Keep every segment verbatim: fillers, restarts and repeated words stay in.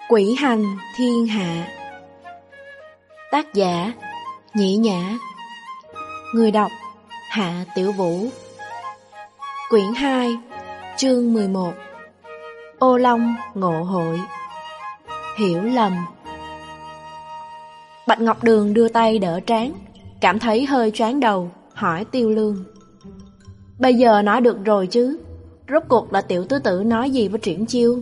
Quỷ hành thiên hạ. Tác giả Nhĩ Nhã. Người đọc Hạ Tiểu Vũ. Quyển hai, chương mười một. Ô Long ngộ hội. Hiểu lầm. Bạch Ngọc Đường đưa tay đỡ trán, cảm thấy hơi choáng đầu, hỏi Tiêu Lương: Bây giờ nói được rồi chứ? Rốt cuộc là tiểu tứ tử nói gì với Triển Chiêu?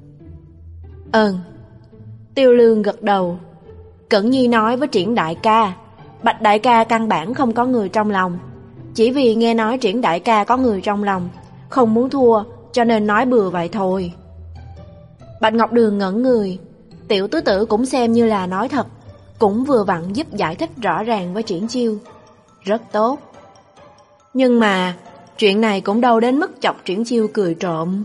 Ừm. Tiêu Lương gật đầu. Cẩn Nhi nói với Triển đại ca, Bạch đại ca căn bản không có người trong lòng. Chỉ vì nghe nói Triển đại ca có người trong lòng, không muốn thua, cho nên nói bừa vậy thôi. Bạch Ngọc Đường ngẩn người. Tiểu tứ tử cũng xem như là nói thật, cũng vừa vặn giúp giải thích rõ ràng với Triển Chiêu. Rất tốt. Nhưng mà chuyện này cũng đâu đến mức chọc Triển Chiêu cười trộm.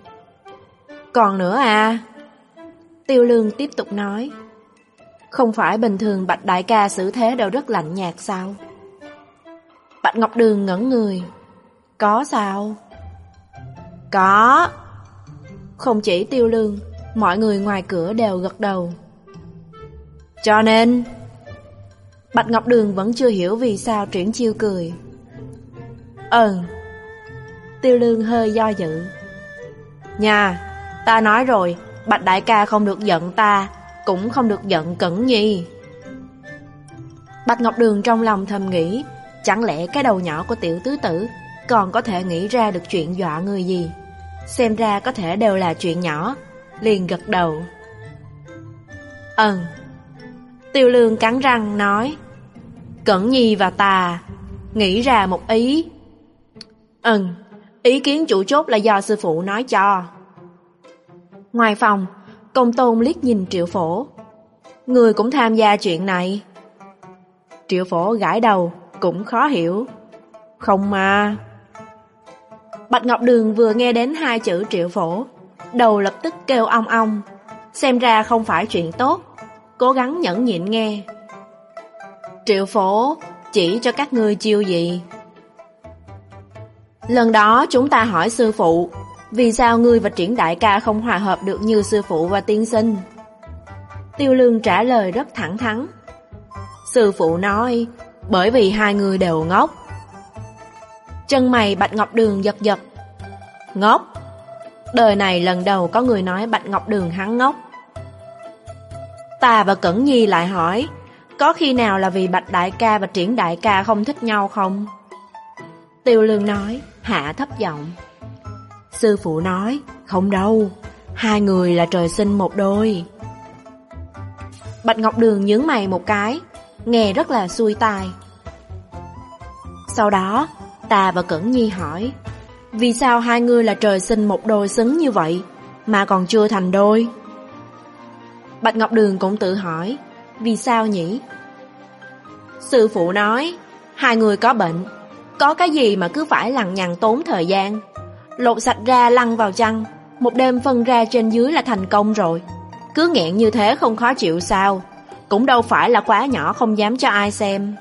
Còn nữa à? Tiêu Lương tiếp tục nói: Không phải bình thường Bạch đại ca xử thế đều rất lạnh nhạt sao? Bạch Ngọc Đường ngẩn người. Có sao? Có. Không chỉ Tiêu Lương, mọi người ngoài cửa đều gật đầu. Cho nên Bạch Ngọc Đường vẫn chưa hiểu vì sao Triển Chiêu cười. Ừ. Tiêu Lương hơi do dự. Nha, ta nói rồi, Bạch đại ca không được giận ta, cũng không được giận Cẩn Nhi. Bạch Ngọc Đường trong lòng thầm nghĩ, chẳng lẽ cái đầu nhỏ của tiểu tứ tử còn có thể nghĩ ra được chuyện dọa người gì? Xem ra có thể đều là chuyện nhỏ, liền gật đầu. Ừ. Tiêu Lương cắn răng nói: Cẩn Nhi và ta nghĩ ra một ý. Ừ, ý kiến chủ chốt là do sư phụ nói cho. Ngoài phòng, Công Tôn liếc nhìn Triệu Phổ. Người cũng tham gia chuyện này? Triệu Phổ gãi đầu, cũng khó hiểu. Không mà. Bạch Ngọc Đường vừa nghe đến hai chữ Triệu Phổ, đầu lập tức kêu ong ong. Xem ra không phải chuyện tốt, cố gắng nhẫn nhịn nghe. Triệu Phổ chỉ cho các ngươi chiêu gì? Lần đó chúng ta hỏi sư phụ, vì sao ngươi và Triển đại ca không hòa hợp được như sư phụ và tiên sinh? Tiêu Lương trả lời rất thẳng thắn. Sư phụ nói, bởi vì hai người đều ngốc. Chân mày Bạch Ngọc Đường giật giật. Ngốc? Đời này lần đầu có người nói Bạch Ngọc Đường hắn ngốc. Ta và Cẩn Nhi lại hỏi, có khi nào là vì Bạch đại ca và Triển đại ca không thích nhau không? Tiêu Lương nói, hạ thấp giọng. Sư phụ nói, không đâu, hai người là trời sinh một đôi. Bạch Ngọc Đường nhướng mày một cái, nghe rất là xuôi tai. Sau đó, ta và Cẩn Nhi hỏi, vì sao hai người là trời sinh một đôi xứng như vậy, mà còn chưa thành đôi? Bạch Ngọc Đường cũng tự hỏi, vì sao nhỉ? Sư phụ nói, hai người có bệnh, có cái gì mà cứ phải lằng nhằng tốn thời gian. Lột sạch ra lăn vào chăn, một đêm phân ra trên dưới là thành công rồi. Cứ nghẹn như thế không khó chịu sao? Cũng đâu phải là quá nhỏ không dám cho ai xem.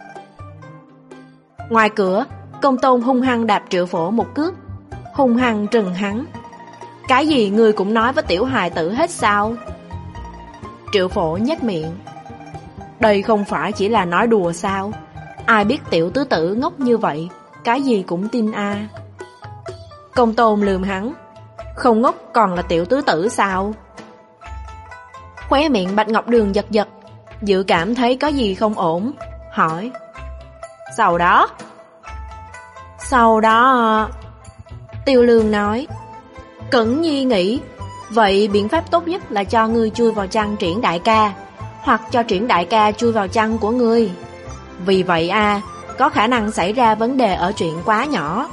Ngoài cửa, Công Tôn hung hăng đạp Triệu Phổ một cước, hung hăng trừng hắn. Cái gì ngươi cũng nói với tiểu hài tử hết sao? Triệu Phổ nhếch miệng. Đây không phải chỉ là nói đùa sao? Ai biết tiểu tứ tử ngốc như vậy, cái gì cũng tin a. À. Công Tôn lườm hắn. Không ngốc còn là tiểu tứ tử sao? Khóe miệng Bạch Ngọc Đường giật giật, dự cảm thấy có gì không ổn, hỏi. Sau đó? Sau đó... Tiêu Lương nói. Cẩn Nhi nghĩ, vậy biện pháp tốt nhất là cho ngươi chui vào chăn Triển đại ca, hoặc cho Triển đại ca chui vào chăn của ngươi. Vì vậy a, có khả năng xảy ra vấn đề ở chuyện quá nhỏ.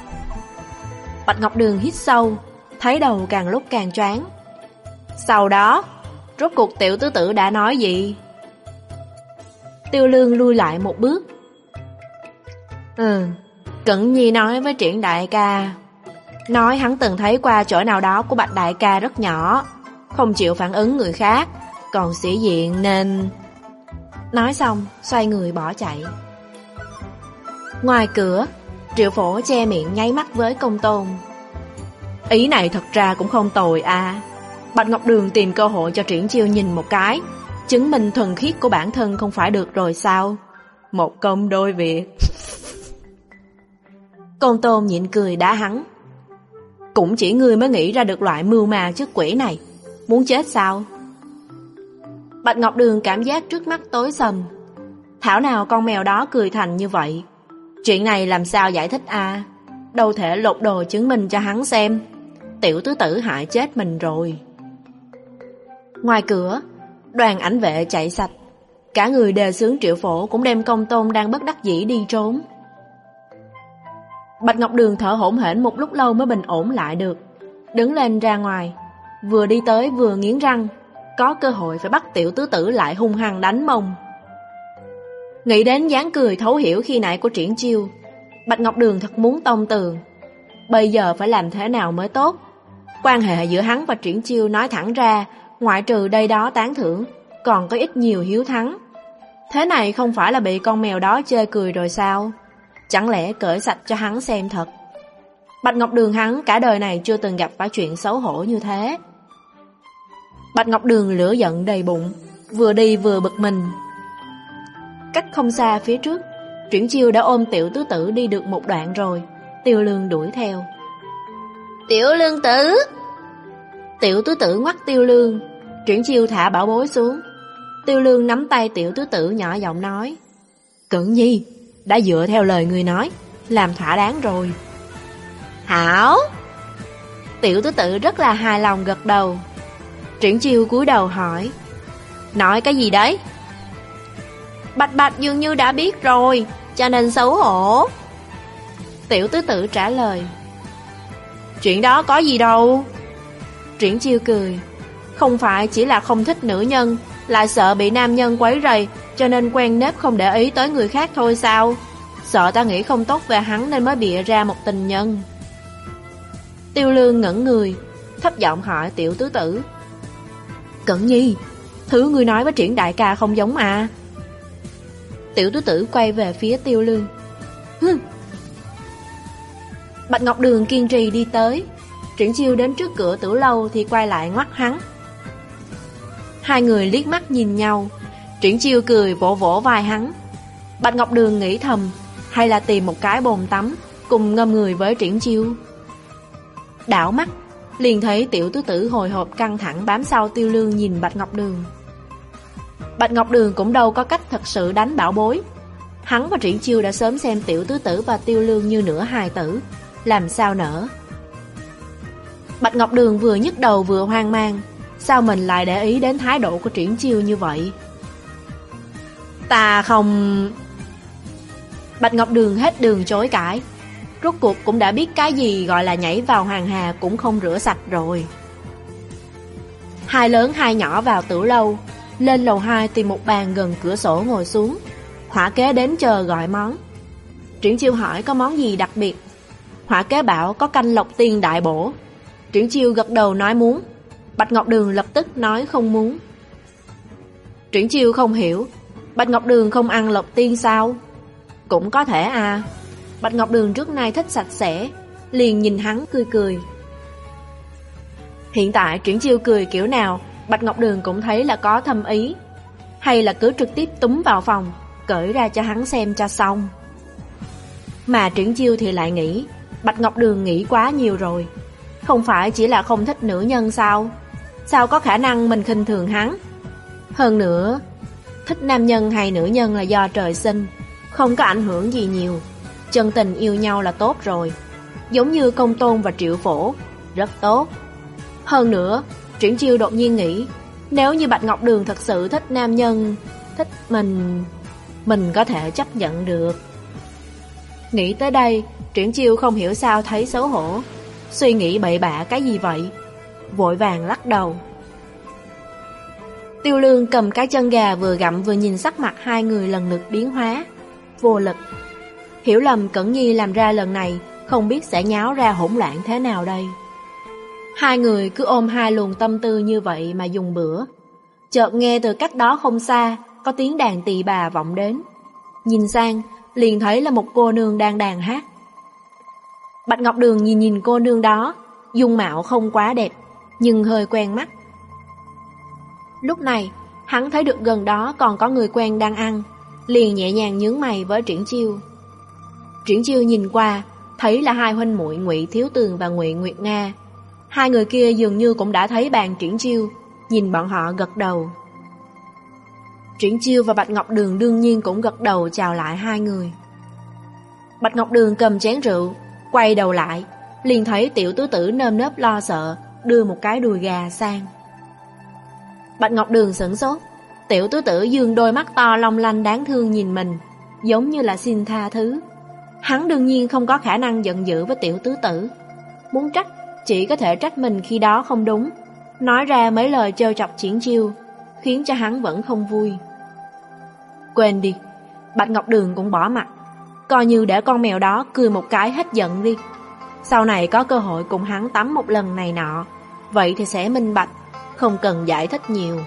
Bạch Ngọc Đường hít sâu, thấy đầu càng lúc càng choáng. Sau đó, rốt cuộc tiểu tứ tử đã nói gì? Tiêu Lương lui lại một bước. Ừ, Cẩn Nhi nói với Triển đại ca, nói hắn từng thấy qua chỗ nào đó của Bạch đại ca rất nhỏ, không chịu phản ứng người khác, còn sĩ diện nên... Nói xong, xoay người bỏ chạy. Ngoài cửa, Triệu Phổ che miệng nháy mắt với Công Tôn. Ý này thật ra cũng không tồi à. Bạch Ngọc Đường tìm cơ hội cho Triển Chiêu nhìn một cái, chứng minh thuần khiết của bản thân không phải được rồi sao? Một công đôi việc. Công Tôn nhịn cười đá hắn. Cũng chỉ ngươi mới nghĩ ra được loại mưu ma trước quỷ này. Muốn chết sao? Bạch Ngọc Đường cảm giác trước mắt tối sầm. Thảo nào con mèo đó cười thành như vậy. Chuyện này làm sao giải thích à? Đâu thể lột đồ chứng minh cho hắn xem. Tiểu tứ tử hại chết mình rồi. Ngoài cửa, đoàn ảnh vệ chạy sạch. Cả người đề xướng Triệu Phổ cũng đem Công Tôn đang bất đắc dĩ đi trốn. Bạch Ngọc Đường thở hổn hển một lúc lâu mới bình ổn lại được. Đứng lên ra ngoài, vừa đi tới vừa nghiến răng. Có cơ hội phải bắt tiểu tứ tử lại hung hăng đánh mông. Nghĩ đến dáng cười thấu hiểu khi nãy của Triển Chiêu, Bạch Ngọc Đường thật muốn tông tường. Bây giờ phải làm thế nào mới tốt? Quan hệ giữa hắn và Triển Chiêu nói thẳng ra, ngoại trừ đây đó tán thưởng, còn có ít nhiều hiếu thắng. Thế này không phải là bị con mèo đó chê cười rồi sao? Chẳng lẽ cởi sạch cho hắn xem thật? Bạch Ngọc Đường hắn cả đời này chưa từng gặp phải chuyện xấu hổ như thế. Bạch Ngọc Đường lửa giận đầy bụng, vừa đi vừa bực mình. Cách không xa phía trước, Triển Chiêu đã ôm tiểu tứ tử đi được một đoạn rồi. Tiêu Lương đuổi theo. Tiểu Lương tử! Tiểu tứ tử ngoắt Tiêu Lương. Triển Chiêu thả bảo bối xuống. Tiêu Lương nắm tay tiểu tứ tử nhỏ giọng nói: Cẩn Nhi, đã dựa theo lời người nói, làm thỏa đáng rồi. Hảo! Tiểu tứ tử rất là hài lòng gật đầu. Triển Chiêu cúi đầu hỏi: Nói cái gì đấy? Bạch Bạch dường như đã biết rồi, cho nên xấu hổ. Tiểu tứ tử trả lời: Chuyện đó có gì đâu. Triển Chiêu cười: Không phải chỉ là không thích nữ nhân, lại sợ bị nam nhân quấy rầy, cho nên quen nếp không để ý tới người khác thôi sao? Sợ ta nghĩ không tốt về hắn nên mới bịa ra một tình nhân. Tiêu Lương ngẩn người, thấp giọng hỏi tiểu tứ tử: Cẩn Nhi, thứ ngươi nói với Triển đại ca không giống à? Tiểu tứ tử quay về phía Tiêu Lương: Hừ. Bạch Ngọc Đường kiên trì đi tới. Triển Chiêu đến trước cửa tử lâu thì quay lại ngoắt hắn. Hai người liếc mắt nhìn nhau. Triển Chiêu cười vỗ vỗ vai hắn. Bạch Ngọc Đường nghĩ thầm, hay là tìm một cái bồn tắm cùng ngâm người với Triển Chiêu. Đảo mắt liền thấy tiểu tứ tử hồi hộp căng thẳng bám sau Tiêu Lương nhìn Bạch Ngọc Đường. Bạch Ngọc Đường cũng đâu có cách thật sự đánh bảo bối. Hắn và Triển Chiêu đã sớm xem tiểu tứ tử và Tiêu Lương như nửa hài tử, làm sao nỡ. Bạch Ngọc Đường vừa nhức đầu vừa hoang mang. Sao mình lại để ý đến thái độ của Triển Chiêu như vậy? Ta không... Bạch Ngọc Đường hết đường chối cãi. Rốt cuộc cũng đã biết cái gì gọi là nhảy vào hoàng hà cũng không rửa sạch rồi. Hai lớn hai nhỏ vào tử lâu, lên lầu hai tìm một bàn gần cửa sổ ngồi xuống. Hỏa kế đến chờ gọi món. Triển Chiêu hỏi có món gì đặc biệt. Hỏa kế bảo có canh lộc tiên đại bổ. Triển Chiêu gật đầu nói muốn. Bạch Ngọc Đường lập tức nói không muốn. Triển Chiêu không hiểu, Bạch Ngọc Đường không ăn lộc tiên sao? Cũng có thể à. Bạch Ngọc Đường trước nay thích sạch sẽ, liền nhìn hắn cười cười. Hiện tại Triển Chiêu cười kiểu nào, Bạch Ngọc Đường cũng thấy là có thâm ý. Hay là cứ trực tiếp túm vào phòng, cởi ra cho hắn xem cho xong. Mà Triển Chiêu thì lại nghĩ, Bạch Ngọc Đường nghĩ quá nhiều rồi. Không phải chỉ là không thích nữ nhân sao? Sao có khả năng mình khinh thường hắn? Hơn nữa, thích nam nhân hay nữ nhân là do trời sinh, không có ảnh hưởng gì nhiều. Chân tình yêu nhau là tốt rồi. Giống như Công Tôn và Triệu Phổ, rất tốt. Hơn nữa, Triển Chiêu đột nhiên nghĩ, nếu như Bạch Ngọc Đường thật sự thích nam nhân, thích mình, mình có thể chấp nhận được. Nghĩ tới đây, Triển Chiêu không hiểu sao thấy xấu hổ. Suy nghĩ bậy bạ cái gì vậy? Vội vàng lắc đầu. Tiêu Lương cầm cái chân gà vừa gặm vừa nhìn sắc mặt hai người lần lượt biến hóa. Vô lực. Hiểu lầm Cẩn Nhi làm ra lần này, không biết sẽ nháo ra hỗn loạn thế nào đây. Hai người cứ ôm hai luồng tâm tư như vậy mà dùng bữa. Chợt nghe từ cách đó không xa có tiếng đàn tỳ bà vọng đến. Nhìn sang liền thấy là một cô nương đang đàn hát. Bạch Ngọc Đường nhìn nhìn cô nương đó, dung mạo không quá đẹp, nhưng hơi quen mắt, Lúc này, hắn thấy được gần đó còn có người quen đang ăn, liền nhẹ nhàng nhướng mày với Triển Chiêu. Triển Chiêu nhìn qua, thấy là hai huynh muội Ngụy Thiếu Tường và Ngụy Nguyệt Nga. Hai người kia dường như cũng đã thấy bàn Triển Chiêu, nhìn bọn họ gật đầu. Triển Chiêu và Bạch Ngọc Đường đương nhiên cũng gật đầu chào lại hai người. Bạch Ngọc Đường cầm chén rượu, quay đầu lại, liền thấy tiểu tứ tử nơm nớp lo sợ, đưa một cái đùi gà sang. Bạch Ngọc Đường sửng sốt, tiểu tứ tử dương đôi mắt to long lanh đáng thương nhìn mình, giống như là xin tha thứ. Hắn đương nhiên không có khả năng giận dữ với tiểu tứ tử. Muốn trách, chỉ có thể trách mình khi đó không đúng, nói ra mấy lời trêu chọc Triển Chiêu, khiến cho hắn vẫn không vui. Quên đi, Bạch Ngọc Đường cũng bỏ mặt, coi như để con mèo đó cười một cái hết giận đi. Sau này có cơ hội cùng hắn tắm một lần này nọ, vậy thì sẽ minh bạch, không cần giải thích nhiều.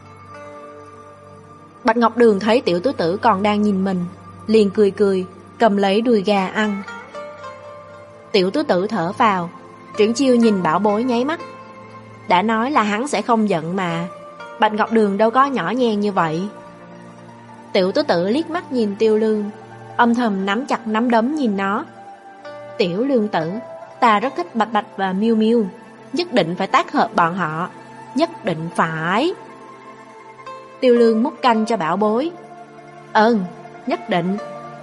Bạch Ngọc Đường thấy tiểu tứ tử còn đang nhìn mình, liền cười cười, cầm lấy đùi gà ăn. Tiểu tứ tử thở phào, Triển Chiêu nhìn bảo bối nháy mắt. Đã nói là hắn sẽ không giận mà, Bạch Ngọc Đường đâu có nhỏ nhen như vậy. Tiểu tứ tử liếc mắt nhìn Tiêu Lương, âm thầm nắm chặt nắm đấm nhìn nó. Tiểu Lương tử, ta rất thích Bạch Bạch và Miêu Miêu, nhất định phải tác hợp bọn họ, nhất định phải. Tiêu Lương múc canh cho bảo bối. Ừm, nhất định.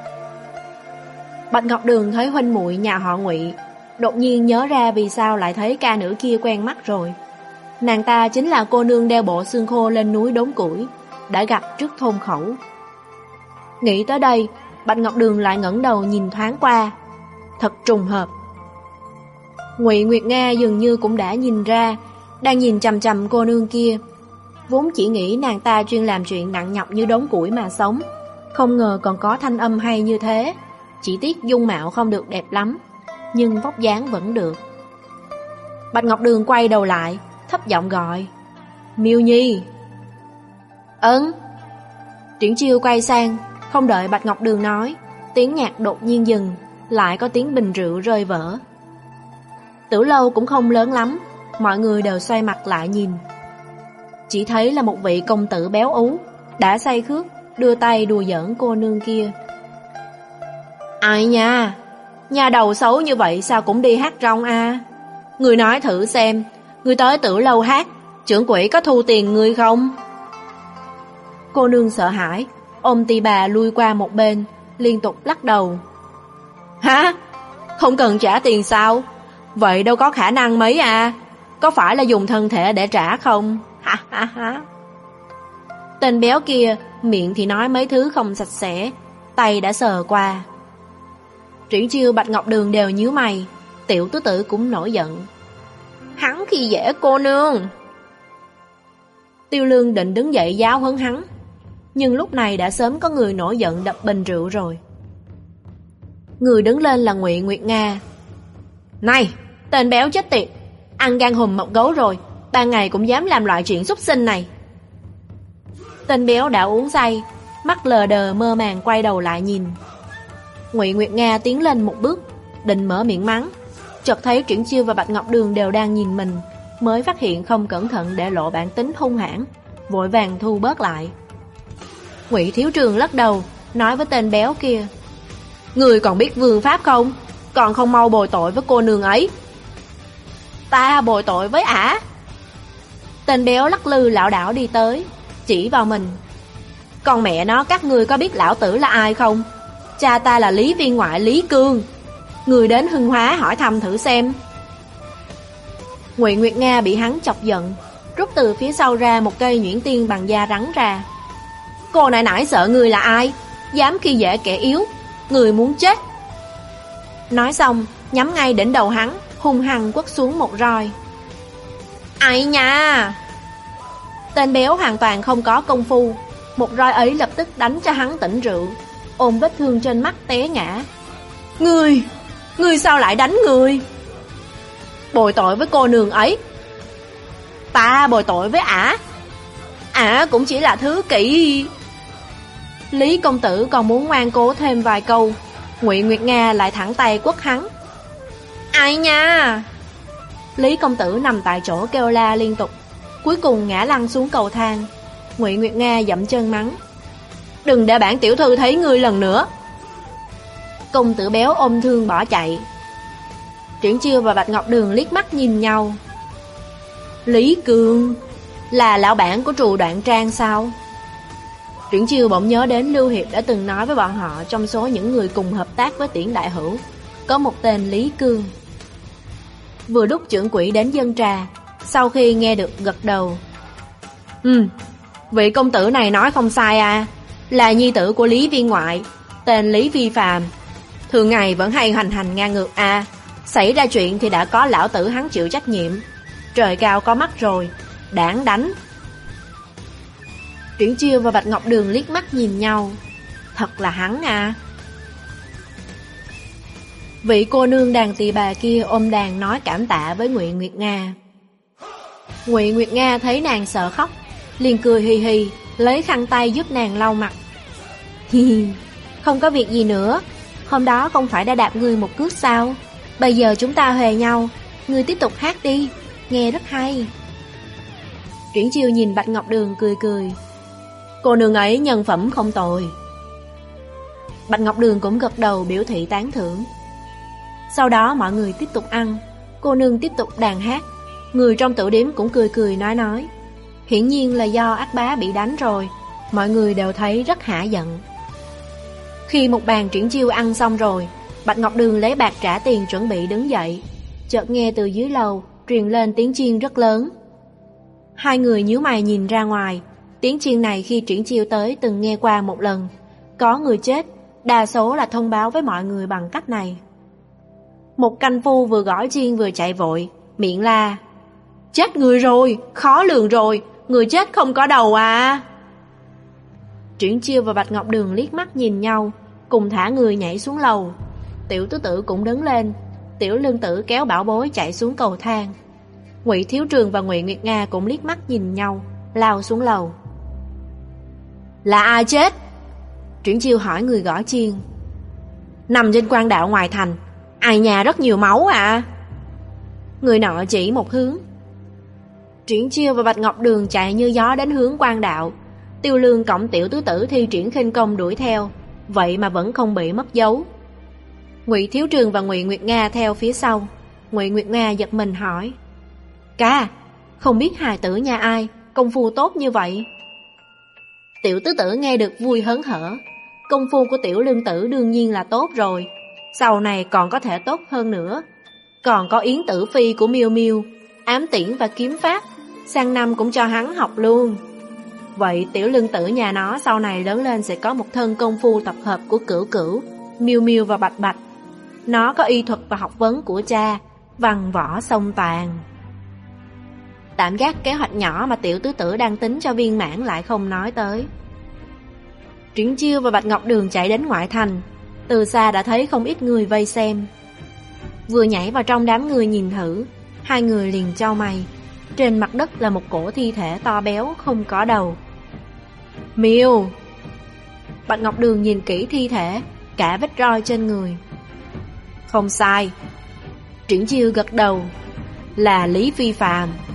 Bạch Ngọc Đường thấy huynh muội nhà họ Ngụy, đột nhiên nhớ ra vì sao lại thấy ca nữ kia quen mắt rồi. Nàng ta chính là cô nương đeo bộ xương khô lên núi đốn củi, đã gặp trước thôn khẩu. Nghĩ tới đây, Bạch Ngọc Đường lại ngẩng đầu nhìn thoáng qua. Thật trùng hợp. Ngụy Nguyệt Nga dường như cũng đã nhìn ra, đang nhìn chằm chằm cô nương kia. Vốn chỉ nghĩ nàng ta chuyên làm chuyện nặng nhọc như đốn củi mà sống, không ngờ còn có thanh âm hay như thế. Chỉ tiếc dung mạo không được đẹp lắm, nhưng vóc dáng vẫn được. Bạch Ngọc Đường quay đầu lại, thấp giọng gọi: Miêu Nhi. Ấn. Triển Chiêu quay sang, không đợi Bạch Ngọc Đường nói, tiếng nhạc đột nhiên dừng, lại có tiếng bình rượu rơi vỡ. Tử lâu cũng không lớn lắm, mọi người đều xoay mặt lại nhìn. Chỉ thấy là một vị công tử béo ú, đã say khước, đưa tay đùa giỡn cô nương kia. Ai nha, nhà đầu xấu như vậy sao cũng đi hát rong à? Người nói thử xem, người tới Tử lâu hát, trưởng quỹ có thu tiền người không? Cô nương sợ hãi, ôm tì bà lui qua một bên, liên tục lắc đầu. Hả? Không cần trả tiền sao? Vậy đâu có khả năng mấy à? Có phải là dùng thân thể để trả không? Ha ha ha. Tên béo kia miệng thì nói mấy thứ không sạch sẽ, tay đã sờ qua. Triển Chiêu, Bạch Ngọc Đường đều nhíu mày, tiểu tứ tử cũng nổi giận. Hắn khi dễ cô nương. Tiêu Lương định đứng dậy giáo huấn hắn, nhưng lúc này đã sớm có người nổi giận đập bình rượu rồi. Người đứng lên là Ngụy Nguyệt Nga. Này, tên béo chết tiệt, ăn gan hùm mọc gấu rồi, ban ngày cũng dám làm loại chuyện xúc sinh này. Tên béo đã uống say, mắt lờ đờ mơ màng quay đầu lại nhìn. Ngụy Nguyệt Nga tiến lên một bước, định mở miệng mắng, chợt thấy Triển Chiêu và Bạch Ngọc Đường đều đang nhìn mình, mới phát hiện không cẩn thận để lộ bản tính hung hãn, vội vàng thu bớt lại. Ngụy Thiếu Trường lắc đầu, nói với tên béo kia: Người còn biết vương pháp không? Còn không mau bồi tội với cô nương ấy. Ta bồi tội với ả? Tên béo lắc lư lảo đảo đi tới, chỉ vào mình. Con mẹ nó, các ngươi có biết lão tử là ai không? Cha ta là Lý Viên ngoại Lý Cương. Người đến Hưng Hóa hỏi thăm thử xem. Ngụy Nguyệt Nga bị hắn chọc giận, rút từ phía sau ra một cây nhuyễn tiên bằng da rắn ra. Cô nãy nãy sợ người là ai? Dám khi dễ kẻ yếu, người muốn chết. Nói xong, nhắm ngay đỉnh đầu hắn, hung hăng quất xuống một roi. Ai nha! Tên béo hoàn toàn không có công phu, một roi ấy lập tức đánh cho hắn tỉnh rượu, ôm vết thương trên mắt té ngã. Ngươi, ngươi sao lại đánh người? Bồi tội với cô nương ấy. Ta bồi tội với ả? Ả cũng chỉ là thứ kỹ. Lý công tử còn muốn ngoan cố thêm vài câu, Ngụy Nguyệt Nga lại thẳng tay quất hắn. Ai nha! Lý công tử nằm tại chỗ kêu la liên tục, cuối cùng ngã lăn xuống cầu thang. Ngụy Nguyệt Nga dậm chân mắng: "Đừng để bản tiểu thư thấy ngươi lần nữa." Công tử béo ôm thương bỏ chạy. Triển Chiêu và Bạch Ngọc Đường liếc mắt nhìn nhau. Lý Cương là lão bản của Trù Đoạn Trang sao? Triển Chiêu bỗng nhớ đến Lưu Hiệp đã từng nói với bọn họ trong số những người cùng hợp tác với Tiễn Đại Hữu có một tên Lý Cương. Vừa đút trưởng quỹ đến dân trà, sau khi nghe được gật đầu. Ừ, vị công tử này nói không sai à, là nhi tử của Lý Viên Ngoại, tên Lý Vi Phàm. Thường ngày vẫn hay hành hành ngang ngược à, xảy ra chuyện thì đã có lão tử hắn chịu trách nhiệm. Trời cao có mắt rồi, đáng đánh. Triển Chiêu và Bạch Ngọc Đường liếc mắt nhìn nhau. Thật là hắn à. Vị cô nương đàn tỳ bà kia ôm đàn nói cảm tạ với Ngụy Nguyệt Nga. Ngụy Nguyệt Nga thấy nàng sợ khóc, liền cười hì hì, lấy khăn tay giúp nàng lau mặt. Hi hi, không có việc gì nữa. Hôm đó không phải đã đạp ngươi một cước sao? Bây giờ chúng ta huề nhau, ngươi tiếp tục hát đi, nghe rất hay. Triển Chiêu nhìn Bạch Ngọc Đường cười cười. Cô nương ấy nhân phẩm không tồi. Bạch Ngọc Đường cũng gật đầu biểu thị tán thưởng. Sau đó mọi người tiếp tục ăn, cô nương tiếp tục đàn hát. Người trong tử điếm cũng cười cười nói nói. Hiển nhiên là do ác bá bị đánh rồi, mọi người đều thấy rất hả giận. Khi một bàn Triển Chiêu ăn xong rồi, Bạch Ngọc Đường lấy bạc trả tiền chuẩn bị đứng dậy. Chợt nghe từ dưới lầu truyền lên tiếng chiên rất lớn. Hai người nhíu mày nhìn ra ngoài. Tiếng chiên này khi Triển Chiêu tới từng nghe qua một lần. Có người chết, đa số là thông báo với mọi người bằng cách này. Một canh phu vừa gõ chiên vừa chạy vội, miệng la: Chết người rồi, khó lường rồi, người chết không có đầu à. Triển Chiêu và Bạch Ngọc Đường liếc mắt nhìn nhau, cùng thả người nhảy xuống lầu. Tiểu tứ tử cũng đứng lên, Tiểu lương tử kéo bảo bối chạy xuống cầu thang. Ngụy Thiếu Trường và Ngụy Nguyệt Nga cũng liếc mắt nhìn nhau, lao xuống lầu. Là ai chết? Triển Chiêu hỏi người gõ chiên. Nằm trên quan đạo ngoài thành, ai nhà rất nhiều máu à. Người nọ chỉ một hướng. Triển Chiêu và Bạch Ngọc Đường chạy như gió đến hướng quan đạo. Tiêu Lương cộng Tiểu tứ tử thi triển khinh công đuổi theo, vậy mà vẫn không bị mất dấu. Ngụy Thiếu Trường và Ngụy Nguyệt Nga theo phía sau. Ngụy Nguyệt Nga giật mình hỏi: Ca, không biết hài tử nhà ai công phu tốt như vậy? Tiểu tứ tử nghe được vui hớn hở. Công phu của Tiểu Lương tử đương nhiên là tốt rồi, sau này còn có thể tốt hơn nữa. Còn có Yến Tử Phi của Miêu Miêu, ám tiễn và kiếm pháp, sang năm cũng cho hắn học luôn. Vậy Tiểu Lương tử nhà nó sau này lớn lên sẽ có một thân công phu tập hợp của Cửu Cửu, Miêu Miêu và Bạch Bạch. Nó có y thuật và học vấn của cha, văn võ song toàn. Tạm gác kế hoạch nhỏ mà Tiểu tứ tử đang tính cho viên mãn lại không nói tới. Triển Chiêu và Bạch Ngọc Đường chạy đến ngoại thành. Từ xa đã thấy không ít người vây xem. Vừa nhảy vào trong đám người nhìn thử, hai người liền chau mày. Trên mặt đất là một cổ thi thể to béo không có đầu. Miêu! Bạch Ngọc Đường nhìn kỹ thi thể, cả vết roi trên người. Không sai. Triển Chiêu gật đầu. Là Lý Vi Phàm.